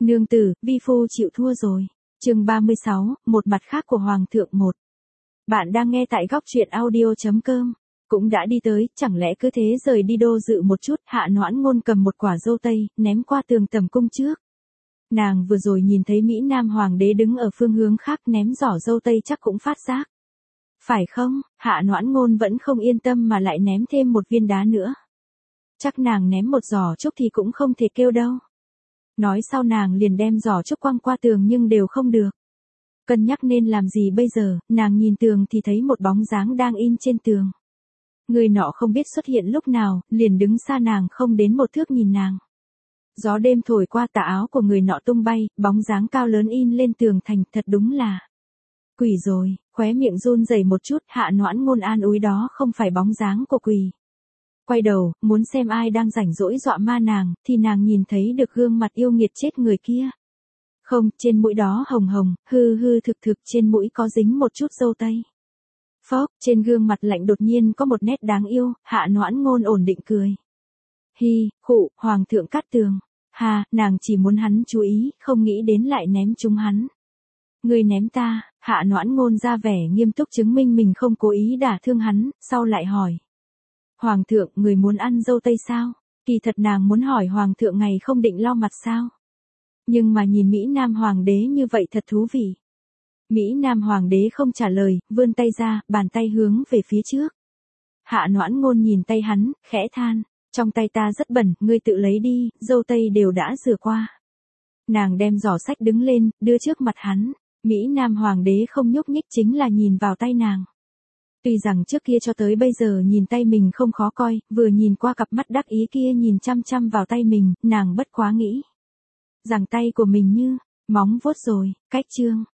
Nương tử, vi phu chịu thua rồi. Chương 36, một mặt khác của Hoàng thượng 1. Bạn đang nghe tại góc truyện audio.com. Cũng đã đi tới, chẳng lẽ cứ thế rời đi đô dự một chút. Hạ Noãn Ngôn cầm một quả dâu tây, ném qua tường tầm cung trước. Nàng vừa rồi nhìn thấy Mỹ Nam Hoàng đế đứng ở phương hướng khác, ném giỏ dâu tây chắc cũng phát giác. Phải không? Hạ Noãn Ngôn vẫn không yên tâm mà lại ném thêm một viên đá nữa. Chắc nàng ném một giỏ trúc thì cũng không thể kêu đâu. Nói sau nàng liền đem giỏ trúc quăng qua tường nhưng đều không được. Cân nhắc nên làm gì bây giờ, nàng nhìn tường thì thấy một bóng dáng đang in trên tường. Người nọ không biết xuất hiện lúc nào, liền đứng xa nàng không đến một thước nhìn nàng. Gió đêm thổi qua tà áo của người nọ tung bay, bóng dáng cao lớn in lên tường thành, thật đúng là quỷ rồi, khóe miệng run rẩy một chút. Hạ Noãn Ngôn an ủi đó không phải bóng dáng của quỷ. Quay đầu, muốn xem ai đang rảnh rỗi dọa ma nàng, thì nàng nhìn thấy được gương mặt yêu nghiệt chết người kia. Không, trên mũi đó hồng hồng, hư hư thực thực trên mũi có dính một chút dâu tây. Phốc, trên gương mặt lạnh đột nhiên có một nét đáng yêu. Hạ Noãn Ngôn ổn định cười. Hi, khụ, Hoàng thượng Cát Tường. Hà, nàng chỉ muốn hắn chú ý, không nghĩ đến lại ném trúng hắn. Người ném ta. Hạ Noãn Ngôn ra vẻ nghiêm túc chứng minh mình không cố ý đả thương hắn, sau lại hỏi. Hoàng thượng, người muốn ăn dâu tây sao? Kỳ thật nàng muốn hỏi Hoàng thượng ngày không định lau mặt sao? Nhưng mà nhìn Mỹ Nam Hoàng đế như vậy thật thú vị. Mỹ Nam Hoàng đế không trả lời, vươn tay ra, bàn tay hướng về phía trước. Hạ Noãn Ngôn nhìn tay hắn, khẽ than. Trong tay ta rất bẩn, ngươi tự lấy đi, dâu tây đều đã rửa qua. Nàng đem giỏ sách đứng lên, đưa trước mặt hắn. Mỹ Nam Hoàng đế không nhúc nhích, chính là nhìn vào tay nàng. Tuy rằng trước kia cho tới bây giờ nhìn tay mình không khó coi, vừa nhìn qua cặp mắt đắc ý kia nhìn chăm chăm vào tay mình, nàng bất quá nghĩ rằng tay của mình như móng vuốt rồi. Cách chương